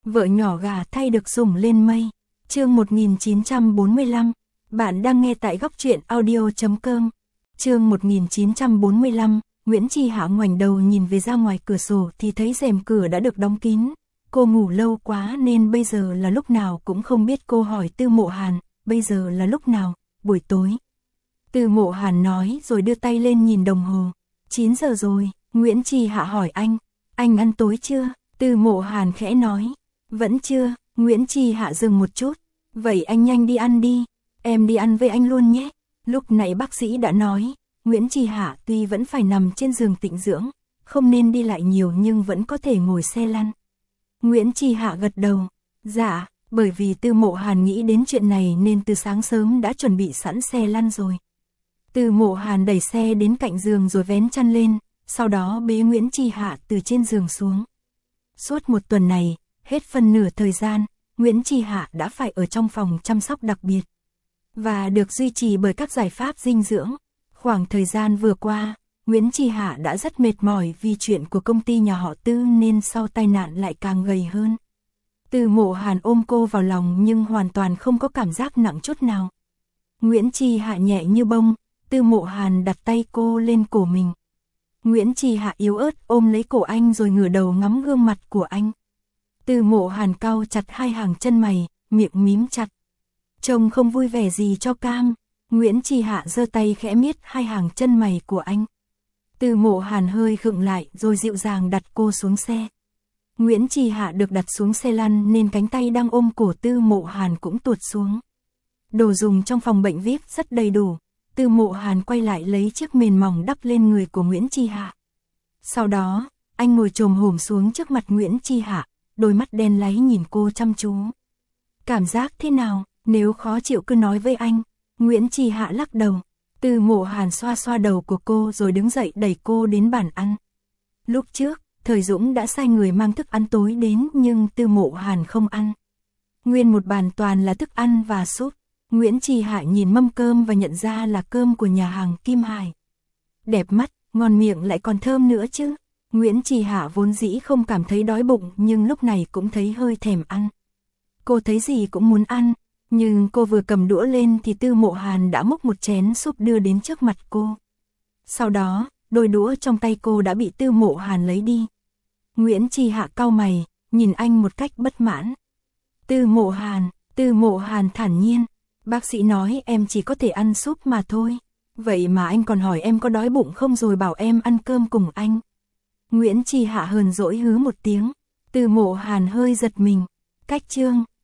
vợ nhỏ gà thay được sủng lên mây. Chương 1945, bạn đang nghe tại góc truyện audio.com. Chương 1945, Nguyễn Chi Hạ ngoảnh đầu nhìn về ra ngoài cửa sổ thì thấy rèm cửa đã được đóng kín. Cô ngủ lâu quá nên bây giờ là lúc nào cũng không biết. Cô hỏi Tư Mộ Hàn, bây giờ là lúc nào? Buổi tối. Tư Mộ Hàn nói rồi đưa tay lên nhìn đồng hồ. 9 giờ rồi. Nguyễn Chi Hạ hỏi anh ăn tối chưa? Tư Mộ Hàn khẽ nói, vẫn chưa. Nguyễn Chi Hạ dừng một chút, vậy anh nhanh đi ăn đi, em đi ăn với anh luôn nhé. Lúc nãy bác sĩ đã nói, Nguyễn Chi Hạ tuy vẫn phải nằm trên giường tĩnh dưỡng, không nên đi lại nhiều nhưng vẫn có thể ngồi xe lăn. Nguyễn Chi Hạ gật đầu, dạ, bởi vì Tư Mộ Hàn nghĩ đến chuyện này nên từ sáng sớm đã chuẩn bị sẵn xe lăn rồi. Tư Mộ Hàn đẩy xe đến cạnh giường rồi vén chăn lên, sau đó bế Nguyễn Chi Hạ từ trên giường xuống. Suốt một tuần này, hết phân nửa thời gian, Nguyễn Chi Hạ đã phải ở trong phòng chăm sóc đặc biệt và được duy trì bởi các giải pháp dinh dưỡng. Khoảng thời gian vừa qua, Nguyễn Chi Hạ đã rất mệt mỏi vì chuyện của công ty nhà họ Tư nên sau tai nạn lại càng gầy hơn. Tư Mộ Hàn ôm cô vào lòng nhưng hoàn toàn không có cảm giác nặng chút nào. Nguyễn Chi Hạ nhẹ như bông, Tư Mộ Hàn đặt tay cô lên cổ mình. Nguyễn Chi Hạ yếu ớt ôm lấy cổ anh rồi ngửa đầu ngắm gương mặt của anh. Tư Mộ Hàn cau chặt hai hàng chân mày, miệng mím chặt. Trông không vui vẻ gì cho cam. Nguyễn Chi Hạ giơ tay khẽ miết hai hàng chân mày của anh. Tư Mộ Hàn hơi khựng lại rồi dịu dàng đặt cô xuống xe. Nguyễn Chi Hạ được đặt xuống xe lăn nên cánh tay đang ôm cổ Tư Mộ Hàn cũng tuột xuống. Đồ dùng trong phòng bệnh VIP rất đầy đủ. Tư Mộ Hàn quay lại lấy chiếc mền mỏng đắp lên người của Nguyễn Chi Hạ. Sau đó, anh ngồi chồm hổm xuống trước mặt Nguyễn Chi Hạ, đôi mắt đen láy nhìn cô chăm chú. Cảm giác thế nào? Nếu khó chịu cứ nói với anh. Nguyễn Chi Hạ lắc đầu. Tư Mộ Hàn xoa xoa đầu của cô rồi đứng dậy đẩy cô đến bàn ăn. Lúc trước, Thời Dũng đã sai người mang thức ăn tối đến nhưng Tư Mộ Hàn không ăn. Nguyên một bàn toàn là thức ăn và súp. Nguyễn Chi Hạ nhìn mâm cơm và nhận ra là cơm của nhà hàng Kim Hải. Đẹp mắt, ngon miệng lại còn thơm nữa chứ. Nguyễn Chi Hạ vốn dĩ không cảm thấy đói bụng nhưng lúc này cũng thấy hơi thèm ăn. Cô thấy gì cũng muốn ăn, nhưng cô vừa cầm đũa lên thì Tư Mộ Hàn đã múc một chén súp đưa đến trước mặt cô. Sau đó, đôi đũa trong tay cô đã bị Tư Mộ Hàn lấy đi. Nguyễn Chi Hạ cau mày, nhìn anh một cách bất mãn. Tư Mộ Hàn thản nhiên. Bác sĩ nói em chỉ có thể ăn súp mà thôi. Vậy mà anh còn hỏi em có đói bụng không rồi bảo em ăn cơm cùng anh. Nguyễn Chi Hạ hờn dỗi hứ một tiếng. Tư Mộ Hàn hơi giật mình. Cách chương